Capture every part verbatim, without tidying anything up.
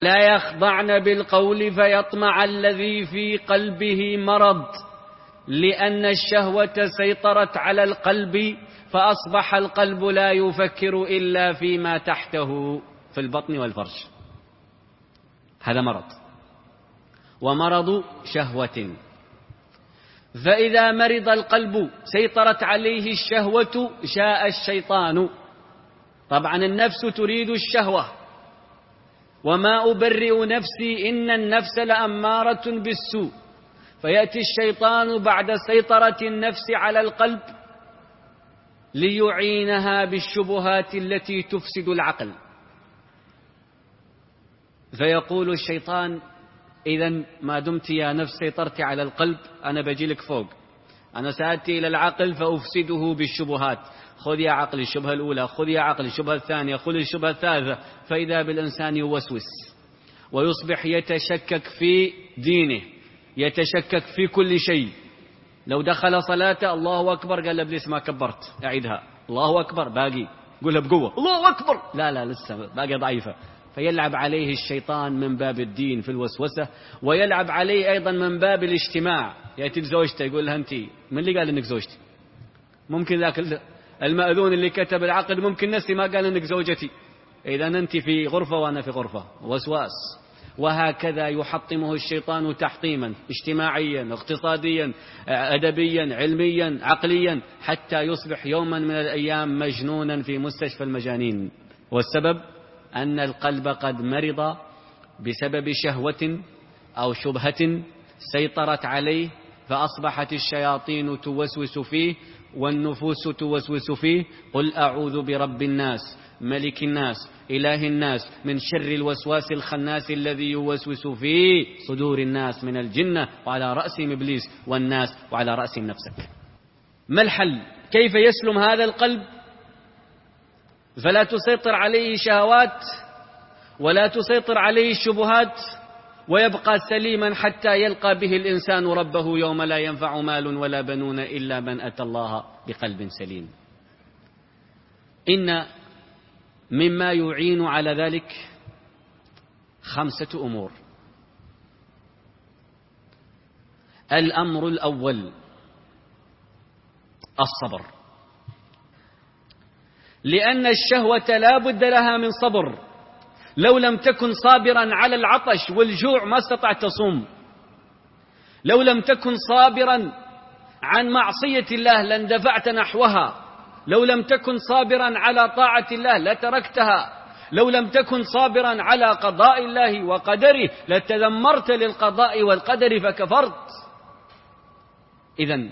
لا يخضعن بالقول فيطمع الذي في قلبه مرض، لأن الشهوة سيطرت على القلب فأصبح القلب لا يفكر إلا فيما تحته في البطن والفرج. هذا مرض، ومرض شهوة. فإذا مرض القلب سيطرت عليه الشهوة شاء الشيطان. طبعا النفس تريد الشهوة، وما أبرئ نفسي إن النفس لأمارة بالسوء. فيأتي الشيطان بعد سيطرة النفس على القلب ليعينها بالشبهات التي تفسد العقل. فيقول الشيطان: إذن ما دمت يا نفس سيطرت على القلب أنا بجي لك فوق، أنا سأتي إلى العقل فأفسده بالشبهات. خذ يا عقل الشبهة الأولى، خذ يا عقل الشبهة الثانية، خذ الشبهة الثالثة. فإذا بالإنسان يوسوس ويصبح يتشكك في دينه، يتشكك في كل شيء. لو دخل صلاته الله أكبر قال إبليس ما كبرت، أعيدها. الله أكبر باقي، قولها بقوة الله أكبر، لا لا لسه باقي ضعيفة. فيلعب عليه الشيطان من باب الدين في الوسوسة، ويلعب عليه أيضا من باب الاجتماع. يأتي زوجته يقول لها: أنت من اللي قال إنك زوجتي؟ ممكن ذاك المأذون اللي كتب العقد ممكن نسي ما قال إنك زوجتي. إذا أنت في غرفة وأنا في غرفة، وسواس. وهكذا يحطمه الشيطان تحطيما اجتماعيا، اقتصاديا، أدبيا، علميا، عقليا، حتى يصبح يوما من الأيام مجنونا في مستشفى المجانين. والسبب أن القلب قد مرض بسبب شهوة أو شبهة سيطرت عليه، فأصبحت الشياطين توسوس فيه والنفوس توسوس فيه. قل أعوذ برب الناس ملك الناس إله الناس من شر الوسواس الخناس الذي يوسوس في صدور الناس من الجنة، وعلى رأسهم إبليس والناس وعلى رأسهم نفسك. ما الحل؟ كيف يسلم هذا القلب فلا تسيطر عليه شهوات ولا تسيطر عليه الشبهات، ويبقى سليما حتى يلقى به الإنسان ربه يوم لا ينفع مال ولا بنون إلا من أتى الله بقلب سليم؟ إن مما يعين على ذلك خمسة أمور. الأمر الأول الصبر، لأن الشهوة لا بد لها من صبر. لو لم تكن صابرا على العطش والجوع ما استطعت تصوم. لو لم تكن صابرا عن معصية الله لاندفعت نحوها. لو لم تكن صابرا على طاعة الله لتركتها. لو لم تكن صابرا على قضاء الله وقدره لتذمرت للقضاء والقدر فكفرت. إذن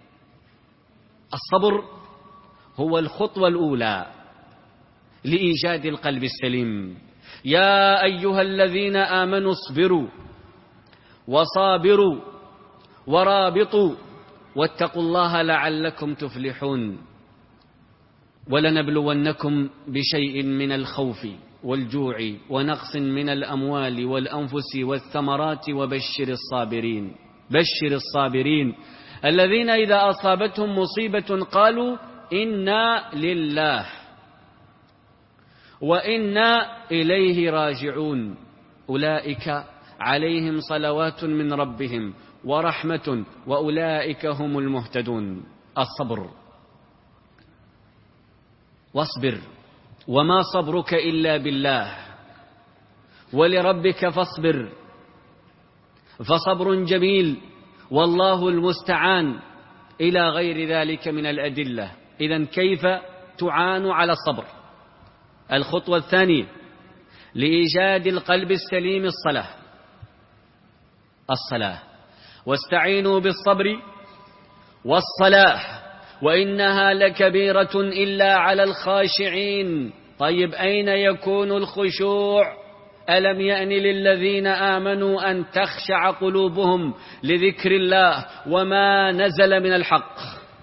الصبر هو الخطوة الأولى لإيجاد القلب السليم. يا أيها الذين آمنوا اصبروا وصابروا ورابطوا واتقوا الله لعلكم تفلحون. ولنبلونكم بشيء من الخوف والجوع ونقص من الأموال والأنفس والثمرات وبشر الصابرين. بشر الصابرين الذين إذا أصابتهم مصيبة قالوا إنا لله وإنا إليه راجعون أولئك عليهم صلوات من ربهم ورحمة وأولئك هم المهتدون. الصبر. واصبر وما صبرك إلا بالله ولربك فاصبر، فصبر جميل والله المستعان، إلى غير ذلك من الأدلة. إذن كيف تعان على الصبر؟ الخطوة الثانية لإيجاد القلب السليم الصلاة. الصلاة واستعينوا بالصبر والصلاة وإنها لكبيرة إلا على الخاشعين. طيب أين يكون الخشوع؟ ألم يأن للذين آمنوا أن تخشع قلوبهم لذكر الله وما نزل من الحق.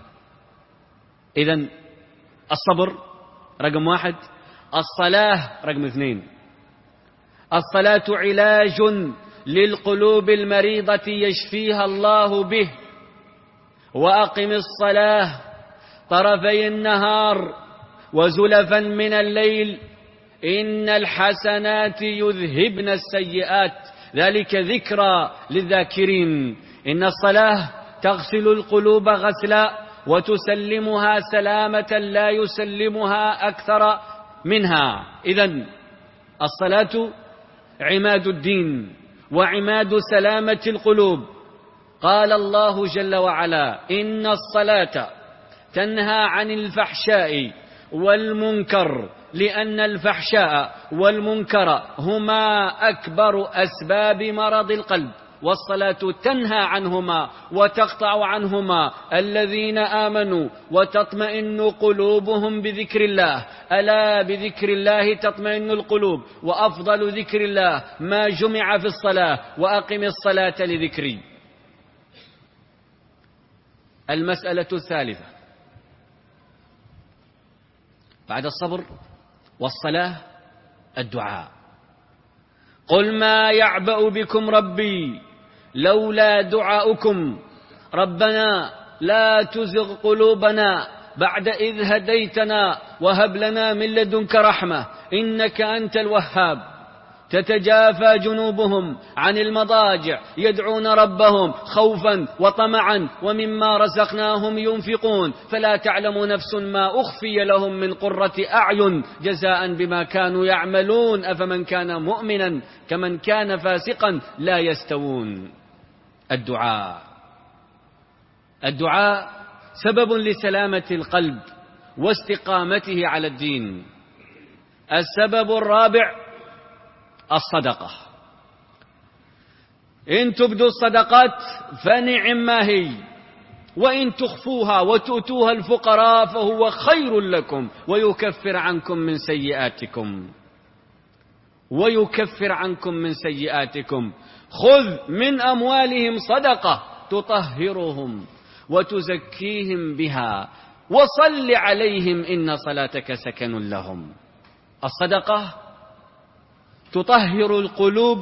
إذن الصبر رقم واحد، الصلاة رقم اثنين. الصلاة علاج للقلوب المريضة يشفيها الله به. وأقم الصلاة طرفي النهار وزلفا من الليل إن الحسنات يذهبن السيئات ذلك ذكرى للذاكرين. إن الصلاة تغسل القلوب غسلا وتسلمها سلامة لا يسلمها أكثر منها. إذن الصلاة عماد الدين وعماد سلامة القلوب. قال الله جل وعلا: إن الصلاة تنهى عن الفحشاء والمنكر، لأن الفحشاء والمنكر هما أكبر أسباب مرض القلب، والصلاة تنهى عنهما وتقطع عنهما. الذين آمنوا وتطمئن قلوبهم بذكر الله، ألا بذكر الله تطمئن القلوب، وأفضل ذكر الله ما جمع في الصلاة، وأقم الصلاة لذكري. المسألة الثالثة بعد الصبر والصلاة الدعاء. قل ما يعبأ بكم ربي لولا دعاؤكم ربنا لا تزغ قلوبنا بعد إذ هديتنا وهب لنا من لدنك رحمة إنك أنت الوهاب. تتجافى جنوبهم عن المضاجع يدعون ربهم خوفا وطمعا ومما رزقناهم ينفقون فلا تعلم نفس ما أخفي لهم من قرة أعين جزاء بما كانوا يعملون أفمن كان مؤمنا كمن كان فاسقا لا يستوون. الدعاء الدعاء سبب لسلامة القلب واستقامته على الدين. السبب الرابع الصدقة. إن تبدوا الصدقات فنعم ما هي، وإن تخفوها وتؤتوها الفقراء فهو خير لكم ويكفر عنكم من سيئاتكم ويكفر عنكم من سيئاتكم خذ من أموالهم صدقة تطهرهم وتزكيهم بها وصل عليهم إن صلاتك سكن لهم. الصدقة تطهر القلوب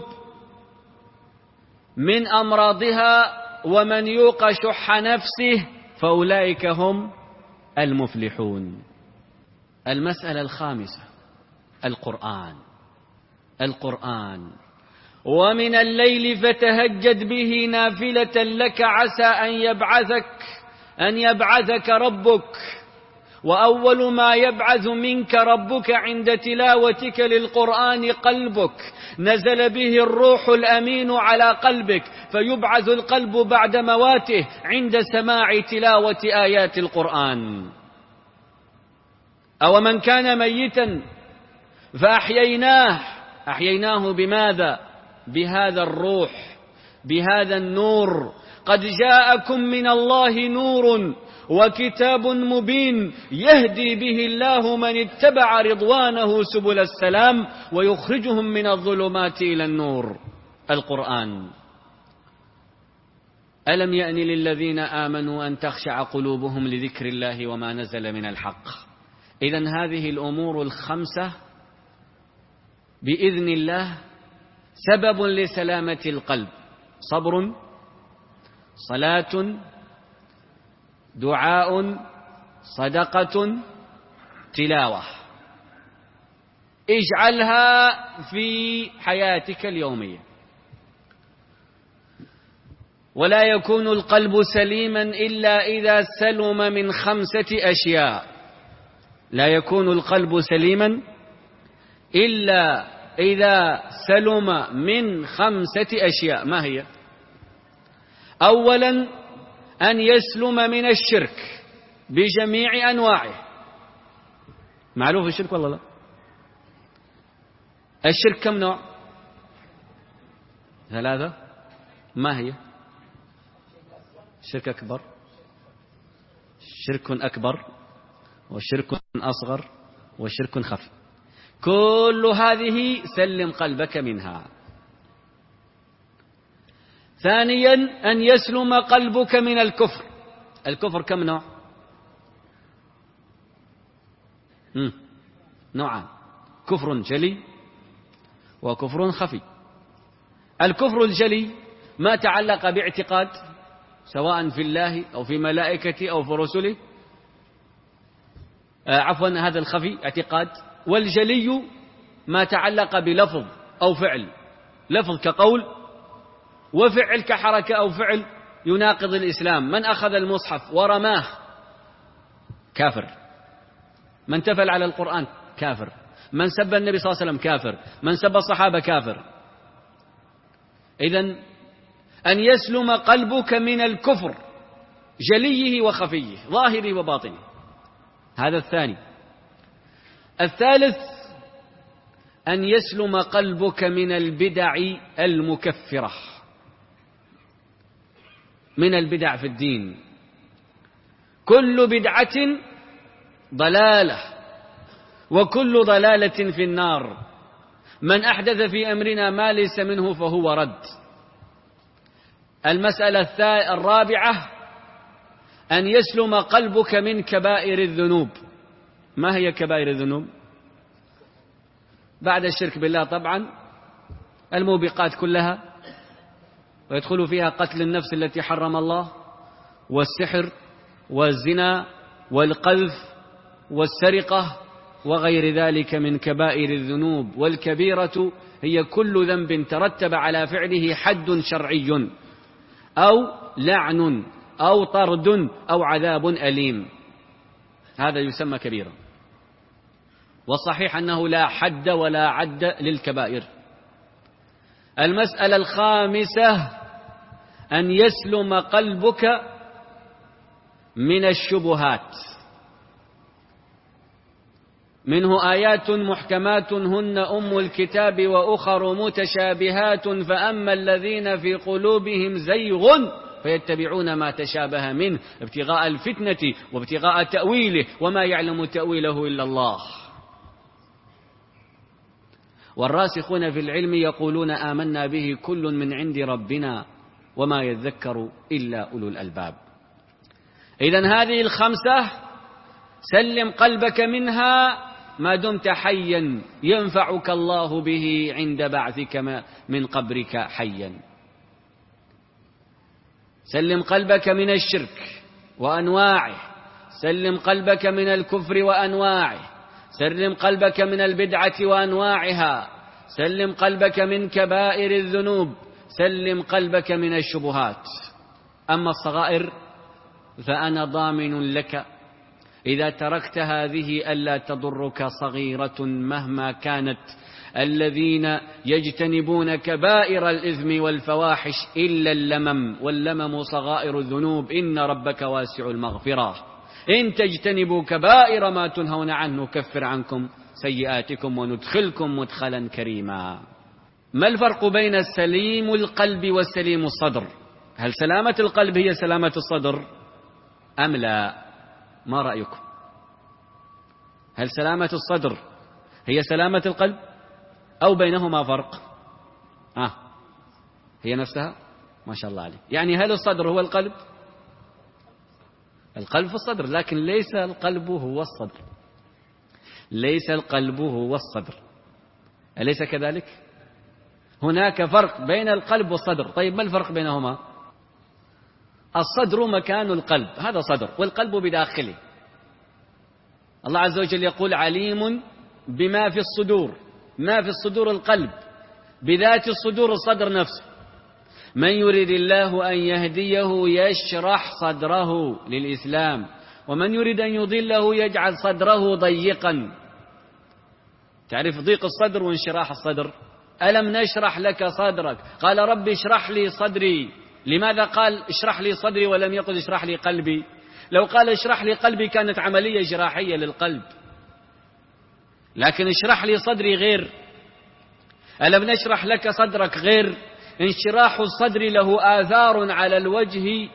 من أمراضها، ومن يوق شح نفسه فأولئك هم المفلحون. المسألة الخامسة القرآن. القرآن ومن الليل فتهجد به نافلة لك عسى أن يبعثك أن يبعثك ربك. وأول ما يبعث منك ربك عند تلاوتك للقرآن قلبك، نزل به الروح الأمين على قلبك، فيبعث القلب بعد مواته عند سماع تلاوة آيات القرآن. أو من كان ميتا فأحييناه أحييناه بماذا؟ بهذا الروح، بهذا النور. قد جاءكم من الله نور وكتاب مبين يهدي به الله من اتبع رضوانه سبل السلام ويخرجهم من الظلمات إلى النور. القرآن. ألم يأن للذين آمنوا أن تخشع قلوبهم لذكر الله وما نزل من الحق. إذن هذه الأمور الخمسة بإذن الله سبب لسلامة القلب: صبر، صلاة، دعاء، صدقة، تلاوة. اجعلها في حياتك اليومية. ولا يكون القلب سليما إلا إذا سلم من خمسة أشياء. لا يكون القلب سليما إلا إذا سلم من خمسة أشياء. ما هي؟ أولا أن يسلم من الشرك بجميع أنواعه. معروف الشرك والله لا؟ الشرك كم نوع؟ ثلاثة. ما هي؟ شرك أكبر، شرك أكبر، وشرك أصغر، وشرك خفي. كل هذه سلم قلبك منها. ثانيا أن يسلم قلبك من الكفر. الكفر كم نوع؟ مم. نوعان: كفر جلي وكفر خفي. الكفر الجلي ما تعلق باعتقاد سواء في الله أو في ملائكته أو في رسله. آه عفوا هذا الخفي اعتقاد. والجلي ما تعلق بلفظ أو فعل، لفظ كقول وفعل كحركة أو فعل يناقض الإسلام. من أخذ المصحف ورماه كافر، من تفل على القرآن كافر، من سب النبي صلى الله عليه وسلم كافر، من سب الصحابة كافر. إذن أن يسلم قلبك من الكفر جليه وخفيه، ظاهره وباطنه، هذا الثاني. الثالث أن يسلم قلبك من البدع المكفرة، من البدع في الدين. كل بدعة ضلالة وكل ضلالة في النار، من أحدث في أمرنا ما ليس منه فهو رد. المسألة الرابعة أن يسلم قلبك من كبائر الذنوب. ما هي كبائر الذنوب؟ بعد الشرك بالله طبعا الموبقات كلها، ويدخل فيها قتل النفس التي حرم الله، والسحر والزنا والقذف والسرقة وغير ذلك من كبائر الذنوب. والكبيرة هي كل ذنب ترتب على فعله حد شرعي أو لعن أو طرد أو عذاب أليم، هذا يسمى كبيرة. والصحيح أنه لا حد ولا عد للكبائر. المسألة الخامسة أن يسلم قلبك من الشبهات. منه آيات محكمات هن أم الكتاب وأخر متشابهات فأما الذين في قلوبهم زيغ فيتبعون ما تشابه منه ابتغاء الفتنة وابتغاء تأويله وما يعلم تأويله إلا الله. والراسخون في العلم يقولون آمنا به كل من عند ربنا وما يذكر إلا أولو الألباب. إذن هذه الخمسة سلم قلبك منها ما دمت حيا، ينفعك الله به عند بعثك من قبرك حيا. سلم قلبك من الشرك وأنواعه، سلم قلبك من الكفر وأنواعه، سلم قلبك من البدعة وأنواعها، سلم قلبك من كبائر الذنوب، سلم قلبك من الشبهات. أما الصغائر فأنا ضامن لك إذا تركت هذه ألا تضرك صغيرة مهما كانت. الذين يجتنبون كبائر الإثم والفواحش إلا اللمم، واللمم صغائر الذنوب، إن ربك واسع المغفرة. إن تجتنبوا كبائر ما تنهون عنه نكفر عنكم سيئاتكم وندخلكم مدخلا كريما. ما الفرق بين السليم القلب والسليم الصدر؟ هل سلامة القلب هي سلامة الصدر أم لا؟ ما رأيكم؟ هل سلامة الصدر هي سلامة القلب أو بينهما فرق؟ آه هي نفسها؟ ما شاء الله عليك. يعني هل الصدر هو القلب؟ القلب في الصدر، لكن ليس القلب هو الصدر، ليس القلب هو الصدر، أليس كذلك؟ هناك فرق بين القلب والصدر. طيب ما الفرق بينهما؟ الصدر مكان القلب، هذا صدر، والقلب بداخله. الله عز وجل يقول عليم بما في الصدور، ما في الصدور القلب، بذات الصدور الصدر نفسه. من يريد الله أن يهديه يشرح صدره للإسلام ومن يريد أن يضله يجعل صدره ضيقا. تعرف ضيق الصدر وانشراح الصدر؟ ألم نشرح لك صدرك؟ قال رب اشرح لي صدري. لماذا قال اشرح لي صدري ولم يقل اشرح لي قلبي؟ لو قال اشرح لي قلبي كانت عملية جراحية للقلب، لكن اشرح لي صدري غير. ألم نشرح لك صدرك غير. انشراح الصدر له آثار على الوجه.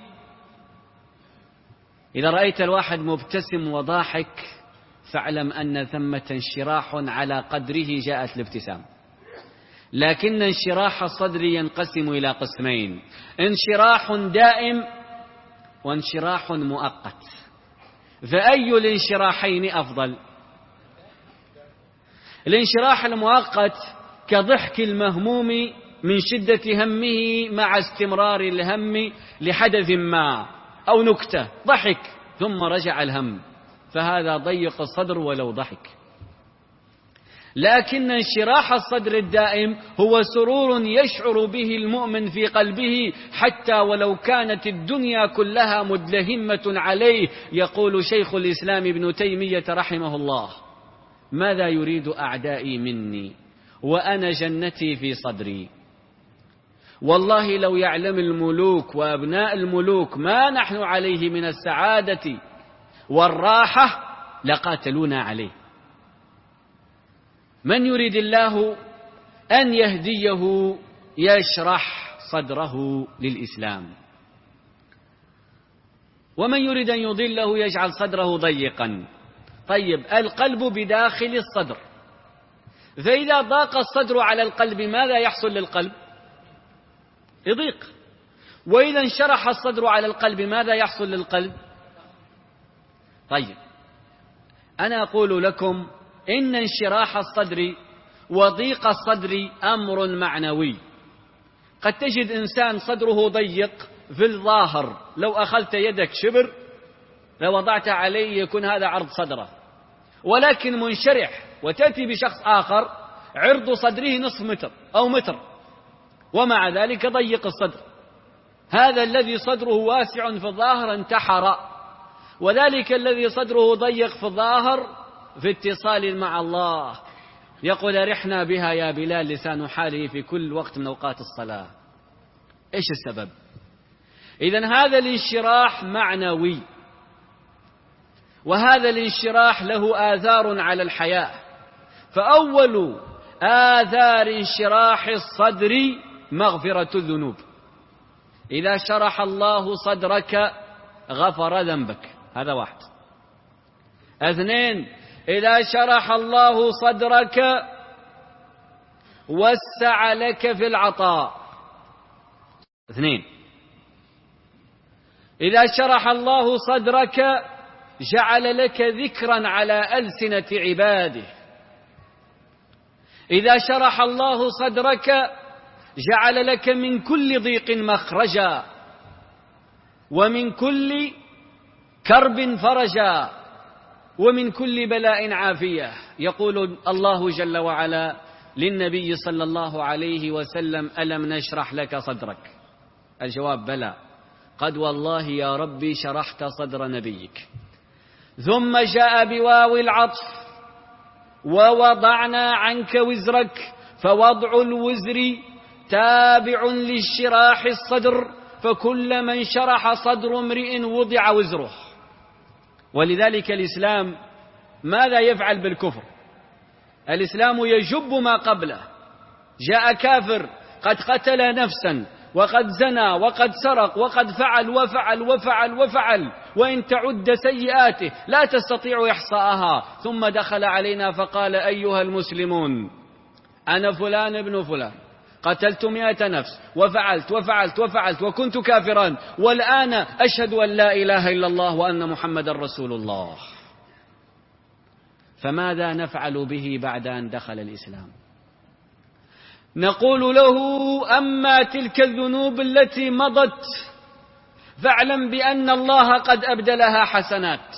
إذا رأيت الواحد مبتسم وضاحك فاعلم أن ثمة انشراح على قدره جاءت الابتسام. لكن انشراح الصدر ينقسم إلى قسمين: انشراح دائم وانشراح مؤقت. فأي الانشراحين أفضل؟ الانشراح المؤقت كضحك المهموم من شدة همه مع استمرار الهم لحدث ما أو نكتة، ضحك ثم رجع الهم، فهذا ضيق الصدر ولو ضحك. لكن انشراح الصدر الدائم هو سرور يشعر به المؤمن في قلبه حتى ولو كانت الدنيا كلها مدلهمة عليه. يقول شيخ الإسلام ابن تيمية رحمه الله: ماذا يريد أعدائي مني وأنا جنتي في صدري؟ والله لو يعلم الملوك وأبناء الملوك ما نحن عليه من السعادة والراحة لقاتلونا عليه. من يريد الله أن يهديه يشرح صدره للإسلام، ومن يريد أن يضله يجعل صدره ضيقا. طيب، القلب بداخل الصدر، فإذا ضاق الصدر على القلب ماذا يحصل للقلب؟ يضيق. وإذا انشرح الصدر على القلب ماذا يحصل للقلب؟ طيب، أنا أقول لكم إن انشراح الصدر وضيق الصدر أمر معنوي. قد تجد إنسان صدره ضيق في الظاهر، لو أخذت يدك شبر لو وضعت عليه يكون هذا عرض صدره، ولكن منشرح. وتأتي بشخص آخر عرض صدره نصف متر أو متر ومع ذلك ضيق الصدر. هذا الذي صدره واسع في الظاهر انتحر، وذلك الذي صدره ضيق في الظاهر في اتصال مع الله. يقول: رحنا بها يا بلال لسان حاله في كل وقت من أوقات الصلاة. إيش السبب؟ إذن هذا الانشراح معنوي، وهذا الانشراح له آثار على الحياة. فأول آثار انشراح الصدر مغفرة الذنوب. إذا شرح الله صدرك غفر ذنبك، هذا واحد. اثنين، إذا شرح الله صدرك وسع لك في العطاء. اثنين، إذا شرح الله صدرك جعل لك ذكرا على ألسنة عباده. إذا شرح الله صدرك جعل لك من كل ضيق مخرجا ومن كل كرب فرجا ومن كل بلاء عافية. يقول الله جل وعلا للنبي صلى الله عليه وسلم: ألم نشرح لك صدرك؟ الجواب: بلى، قد والله يا ربي شرحت صدر نبيك. ثم جاء بواو العطف: ووضعنا عنك وزرك. فوضع الوزر تابع للشراح الصدر، فكل من شرح صدر امرئ وضع وزره. ولذلك الإسلام ماذا يفعل بالكفر؟ الإسلام يجب ما قبله. جاء كافر قد قتل نفسا وقد زنى وقد سرق وقد فعل وفعل وفعل وفعل، وإن تعد سيئاته لا تستطيع إحصاءها، ثم دخل علينا فقال: أيها المسلمون، أنا فلان ابن فلان، قتلت مئة نفس وفعلت وفعلت وفعلت وكنت كافرا، والآن أشهد أن لا إله إلا الله وأن محمد رسول الله. فماذا نفعل به بعد أن دخل الإسلام؟ نقول له: أما تلك الذنوب التي مضت فاعلم بأن الله قد أبدلها حسنات.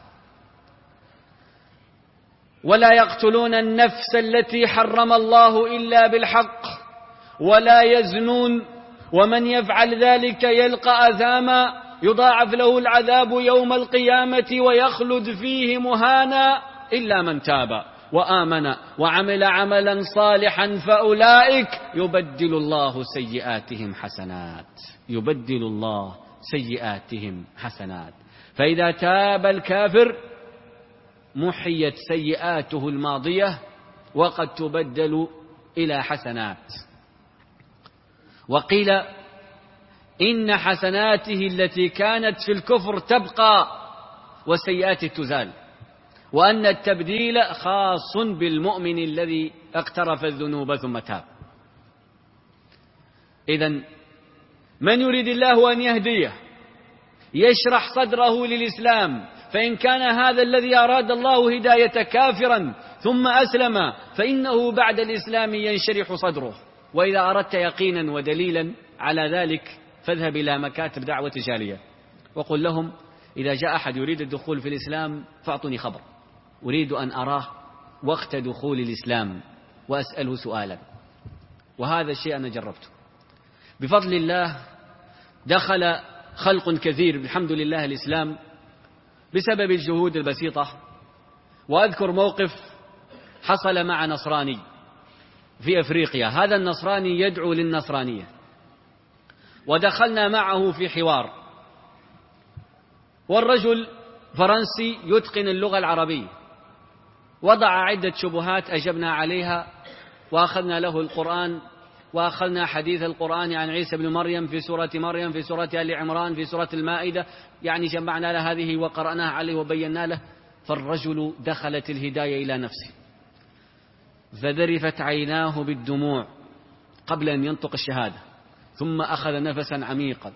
ولا يقتلون النفس التي حرم الله إلا بالحق ولا يزنون، ومن يفعل ذلك يلقى أثاما يضاعف له العذاب يوم القيامة ويخلد فيه مهانا إلا من تاب وآمن وعمل عملا صالحا فأولئك يبدل الله سيئاتهم حسنات. يبدل الله سيئاتهم حسنات. فإذا تاب الكافر محيت سيئاته الماضية وقد تبدل إلى حسنات. وقيل إن حسناته التي كانت في الكفر تبقى وسيئاته تزال، وأن التبديل خاص بالمؤمن الذي اقترف الذنوب ثم تاب. إذن من يريد الله أن يهديه يشرح صدره للإسلام، فإن كان هذا الذي أراد الله هداية كافرا ثم أسلم فإنه بعد الإسلام ينشرح صدره. وإذا أردت يقينا ودليلا على ذلك فاذهب إلى مكاتب دعوة جالية وقل لهم: إذا جاء أحد يريد الدخول في الإسلام فأعطني خبر، أريد أن أراه وقت دخول الإسلام وأسأله سؤالا، وهذا الشيء أنا جربته بفضل الله. دخل خلق كثير بالحمد لله الإسلام بسبب الجهود البسيطة. وأذكر موقف حصل مع نصراني في أفريقيا، هذا النصراني يدعو للنصرانية، ودخلنا معه في حوار، والرجل فرنسي يتقن اللغة العربية، وضع عدة شبهات أجبنا عليها، وأخذنا له القرآن، وأخذنا حديث القرآن عن عيسى بن مريم في سورة مريم، في سورة آل عمران، في سورة المائدة، يعني جمعنا له هذه وقرأناها عليه وبينا له. فالرجل دخلت الهداية إلى نفسه، فذرفت عيناه بالدموع قبل أن ينطق الشهادة، ثم أخذ نفسا عميقا،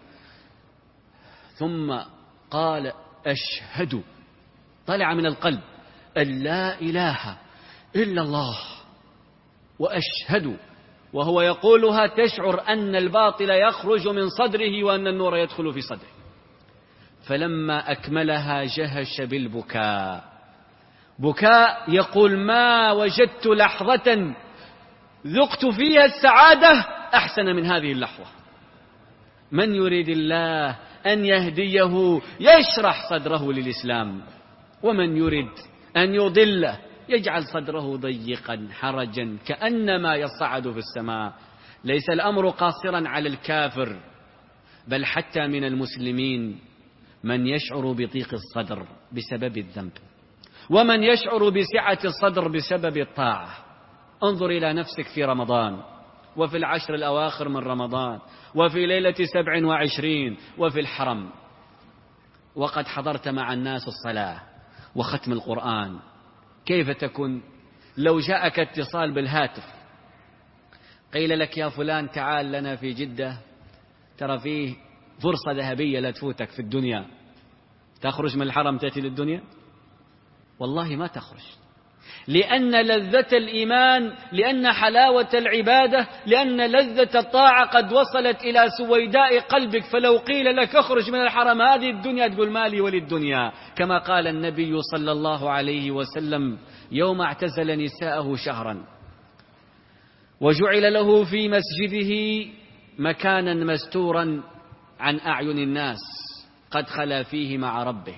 ثم قال أشهد، طلع من القلب أن لا إله إلا الله، وأشهد، وهو يقولها تشعر أن الباطل يخرج من صدره وأن النور يدخل في صدره. فلما أكملها جهش بالبكاء، بكاء يقول ما وجدت لحظة ذقت فيها السعادة أحسن من هذه اللحظة. من يريد الله أن يهديه يشرح صدره للإسلام، ومن يريد أن يضله يجعل صدره ضيقا حرجا كأنما يصعد في السماء. ليس الأمر قاصرا على الكافر، بل حتى من المسلمين من يشعر بضيق الصدر بسبب الذنب، ومن يشعر بسعة الصدر بسبب الطاعة. انظر إلى نفسك في رمضان، وفي العشر الأواخر من رمضان، وفي ليلة سبع وعشرين، وفي الحرم، وقد حضرت مع الناس الصلاة وختم القرآن. كيف تكون لو جاءك اتصال بالهاتف قيل لك يا فلان تعال لنا في جدة، ترى فيه فرصة ذهبية لا تفوتك في الدنيا، تخرج من الحرم تأتي للدنيا؟ والله ما تخرج، لأن لذة الإيمان، لأن حلاوة العبادة، لأن لذة الطاعة قد وصلت إلى سويداء قلبك. فلو قيل لك اخرج من الحرم هذه الدنيا تقول مالي وللدنيا، كما قال النبي صلى الله عليه وسلم يوم اعتزل نساءه شهرا وجعل له في مسجده مكانا مستورا عن أعين الناس قد خلا فيه مع ربه،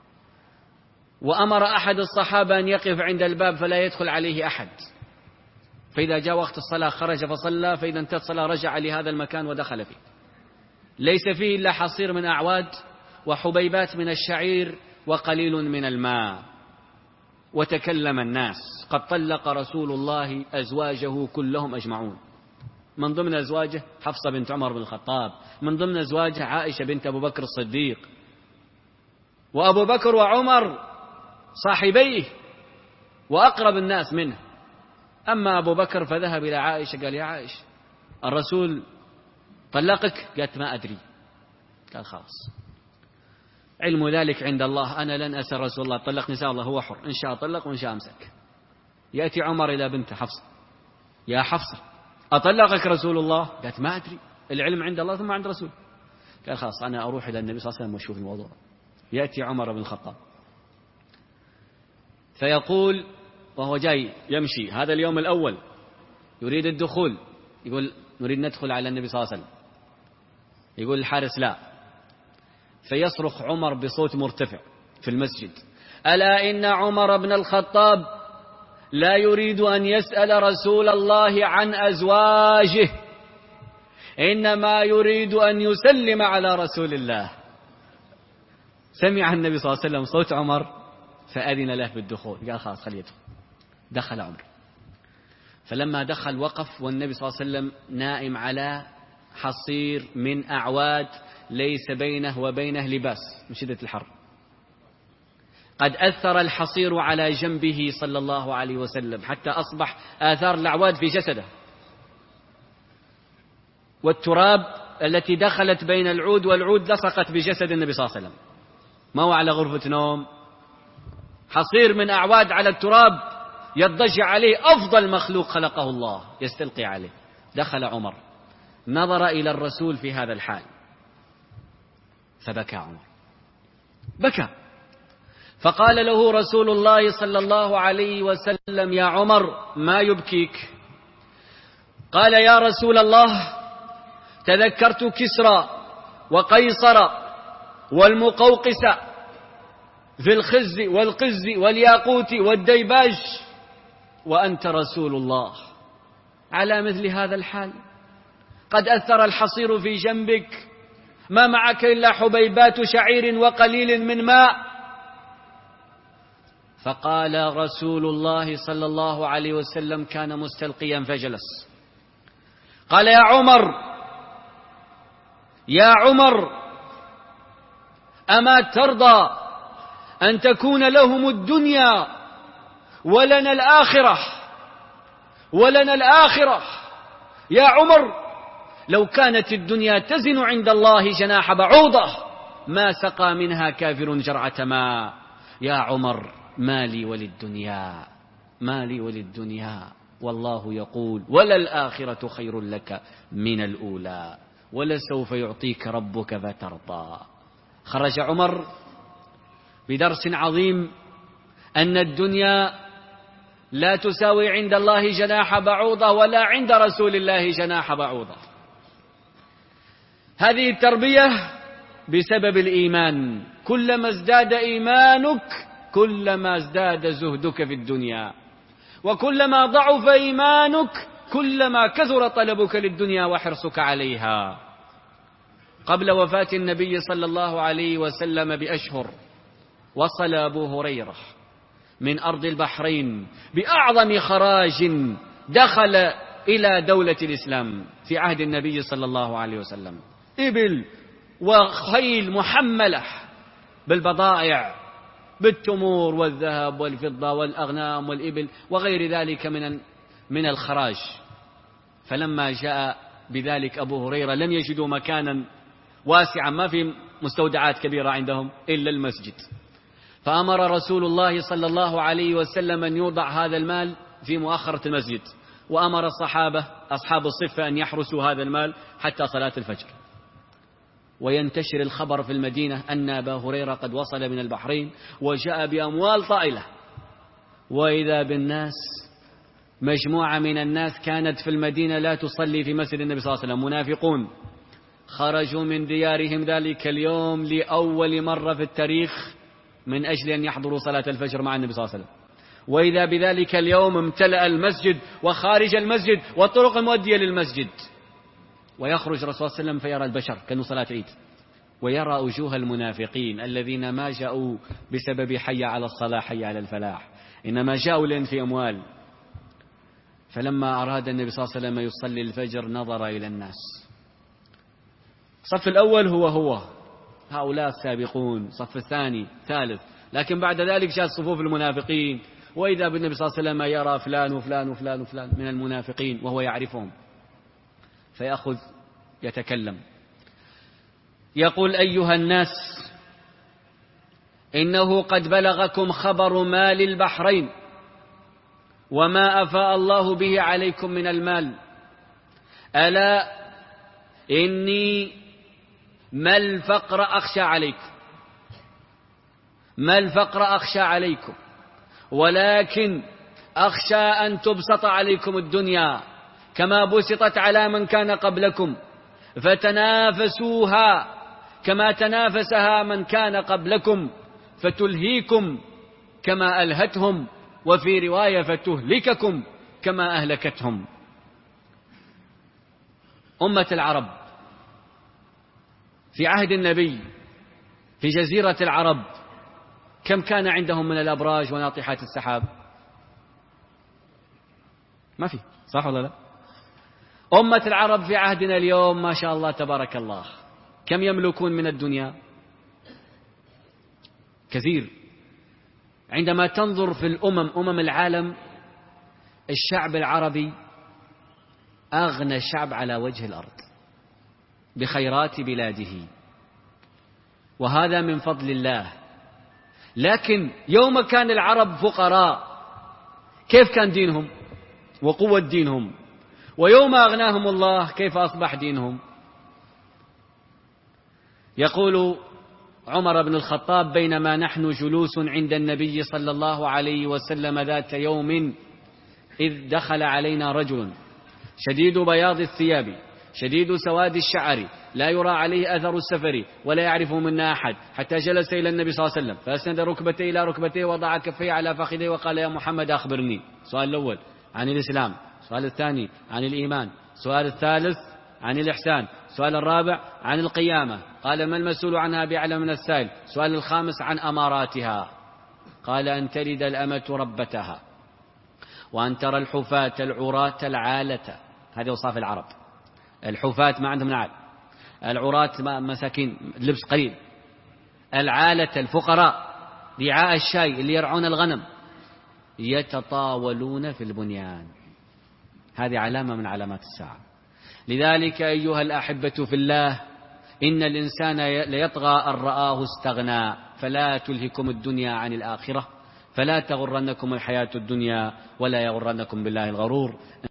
وأمر أحد الصحابة أن يقف عند الباب فلا يدخل عليه أحد، فإذا جاء وقت الصلاة خرج فصلى، فإذا انتهت الصلاة رجع لهذا المكان ودخل فيه. ليس فيه إلا حصير من أعواد وحبيبات من الشعير وقليل من الماء. وتكلم الناس، قد طلق رسول الله أزواجه كلهم أجمعون، من ضمن أزواجه حفصة بنت عمر بن الخطاب، من ضمن أزواجه عائشة بنت أبو بكر الصديق، وأبو بكر وعمر صاحبيه وأقرب الناس منه. أما أبو بكر فذهب إلى عائشة قال يا عائشة الرسول طلقك؟ قالت ما أدري. قال خلاص علم ذلك عند الله، أنا لن أسأل رسول الله طلق نساء الله، هو حر، إن شاء طلق وإن شاء أمسك. يأتي عمر إلى بنته حفصة، يا حفصة أطلقك رسول الله؟ قالت ما أدري، العلم عند الله ثم عند رسول. قال خلاص أنا أروح إلى النبي صلى الله عليه وسلم وأشوف الموضوع. يأتي عمر بن الخطاب فيقول وهو جاي يمشي هذا اليوم الأول يريد الدخول، يقول نريد ندخل على النبي صلى الله عليه وسلم، يقول الحارس لا، فيصرخ عمر بصوت مرتفع في المسجد ألا إن عمر بن الخطاب لا يريد أن يسأل رسول الله عن أزواجه، إنما يريد أن يسلم على رسول الله. سمع النبي صلى الله عليه وسلم صوت عمر فأذن له بالدخول، قال خلاص خليه يدخل. دخل عمر، فلما دخل وقف والنبي صلى الله عليه وسلم نائم على حصير من أعواد ليس بينه وبينه لباس من شدة الحر، قد أثر الحصير على جنبه صلى الله عليه وسلم حتى أصبح آثار الأعواد في جسده، والتراب التي دخلت بين العود والعود لصقت بجسد النبي صلى الله عليه وسلم. ما هو على غرفة نوم، حصير من أعواد على التراب يضجع عليه أفضل مخلوق خلقه الله يستلقي عليه. دخل عمر نظر إلى الرسول في هذا الحال فبكى عمر، بكى، فقال له رسول الله صلى الله عليه وسلم: يا عمر، ما يبكيك؟ قال: يا رسول الله، تذكرت كسرى وقيصر والمقوقس في الخز والقز والياقوت والديباج، وأنت رسول الله على مثل هذا الحال، قد أثر الحصير في جنبك، ما معك إلا حبيبات شعير وقليل من ماء. فقال رسول الله صلى الله عليه وسلم، كان مستلقيا فجلس، قال: يا عمر يا عمر أما ترضى أن تكون لهم الدنيا ولنا الآخرة ولنا الآخرة؟ يا عمر، لو كانت الدنيا تزن عند الله جناح بعوضة ما سقى منها كافر جرعة ماء. يا عمر، مالي وللدنيا مالي وللدنيا، والله يقول: وللآخرة خير لك من الأولى ولسوف يعطيك ربك فترضى. خرج عمر بدرس عظيم، أن الدنيا لا تساوي عند الله جناح بعوضة ولا عند رسول الله جناح بعوضة. هذه التربية بسبب الإيمان، كلما ازداد إيمانك كلما ازداد زهدك في الدنيا، وكلما ضعف إيمانك كلما كثر طلبك للدنيا وحرصك عليها. قبل وفاة النبي صلى الله عليه وسلم بأشهر، وصل أبو هريرة من أرض البحرين بأعظم خراج دخل إلى دولة الإسلام في عهد النبي صلى الله عليه وسلم، إبل وخيل محملة بالبضائع، بالتمور والذهب والفضة والأغنام والإبل وغير ذلك من من الخراج. فلما جاء بذلك أبو هريرة لم يجدوا مكانا واسعا، ما في مستودعات كبيرة عندهم إلا المسجد، فأمر رسول الله صلى الله عليه وسلم أن يوضع هذا المال في مؤخرة المسجد، وأمر الصحابة أصحاب الصفة أن يحرسوا هذا المال حتى صلاة الفجر. وينتشر الخبر في المدينة أن أبا هريرة قد وصل من البحرين وجاء بأموال طائلة، وإذا بالناس مجموعة من الناس كانت في المدينة لا تصلي في مسجد النبي صلى الله عليه وسلم، منافقون خرجوا من ديارهم ذلك اليوم لأول مرة في التاريخ من أجل أن يحضروا صلاة الفجر مع النبي صلى الله عليه وسلم. وإذا بذلك اليوم امتلأ المسجد وخارج المسجد والطرق المؤدية للمسجد، ويخرج رسول الله صلى الله عليه وسلم فيرى البشر كأنه صلاة عيد، ويرى وجوه المنافقين الذين ما جاءوا بسبب حي على الصلاة حي على الفلاح، إنما جاءوا لأن في أموال. فلما أراد النبي صلى الله عليه وسلم يصلي الفجر نظر إلى الناس، الصف الأول هو هو هؤلاء السابقون، صف الثاني ثالث، لكن بعد ذلك جاءت صفوف المنافقين، وإذا بالنبي صلى الله عليه وسلم يرى فلان وفلان وفلان وفلان من المنافقين وهو يعرفهم، فيأخذ يتكلم يقول: أيها الناس، إنه قد بلغكم خبر مال البحرين وما أفاء الله به عليكم من المال، ألا إني ما الفقر أخشى عليكم ما الفقر أخشى عليكم ولكن أخشى أن تبسط عليكم الدنيا كما بسطت على من كان قبلكم، فتنافسوها كما تنافسها من كان قبلكم، فتلهيكم كما ألهتهم، وفي رواية فتهلككم كما أهلكتهم. أمة العرب في عهد النبي في جزيرة العرب كم كان عندهم من الأبراج وناطحات السحاب؟ ما في، صح ولا لا؟ أمة العرب في عهدنا اليوم ما شاء الله تبارك الله كم يملكون من الدنيا؟ كثير. عندما تنظر في الأمم أمم العالم، الشعب العربي أغنى الشعب على وجه الأرض بخيرات بلاده، وهذا من فضل الله. لكن يوم كان العرب فقراء كيف كان دينهم وقوة دينهم؟ ويوم أغناهم الله كيف أصبح دينهم؟ يقول عمر بن الخطاب بينما نحن جلوس عند النبي صلى الله عليه وسلم ذات يوم إذ دخل علينا رجل شديد بياض الثياب شديد سواد الشعر لا يرى عليه أثر السفر ولا يعرف منا أحد، حتى جلس إلى النبي صلى الله عليه وسلم فأسند ركبتيه إلى ركبتيه وضع كفيه على فخذيه وقال: يا محمد أخبرني. السؤال الأول عن الإسلام، السؤال الثاني عن الإيمان، السؤال الثالث عن الإحسان، السؤال الرابع عن القيامة. قال: ما المسؤول عنها بأعلم من السائل. السؤال الخامس عن أماراتها. قال: أن تلد الأمة ربتها، وأن ترى الحفاة العراة العالة. هذه أوصاف العرب. الحفاة ما عندهم نعال، العراة مساكين لبس قليل، العالة الفقراء رعاء الشاي اللي يرعون الغنم، يتطاولون في البنيان. هذه علامة من علامات الساعة. لذلك أيها الأحبة في الله، إن الإنسان ليطغى أن رآه استغنى، فلا تلهكم الدنيا عن الآخرة، فلا تغرنكم الحياة الدنيا ولا يغرنكم بالله الغرور.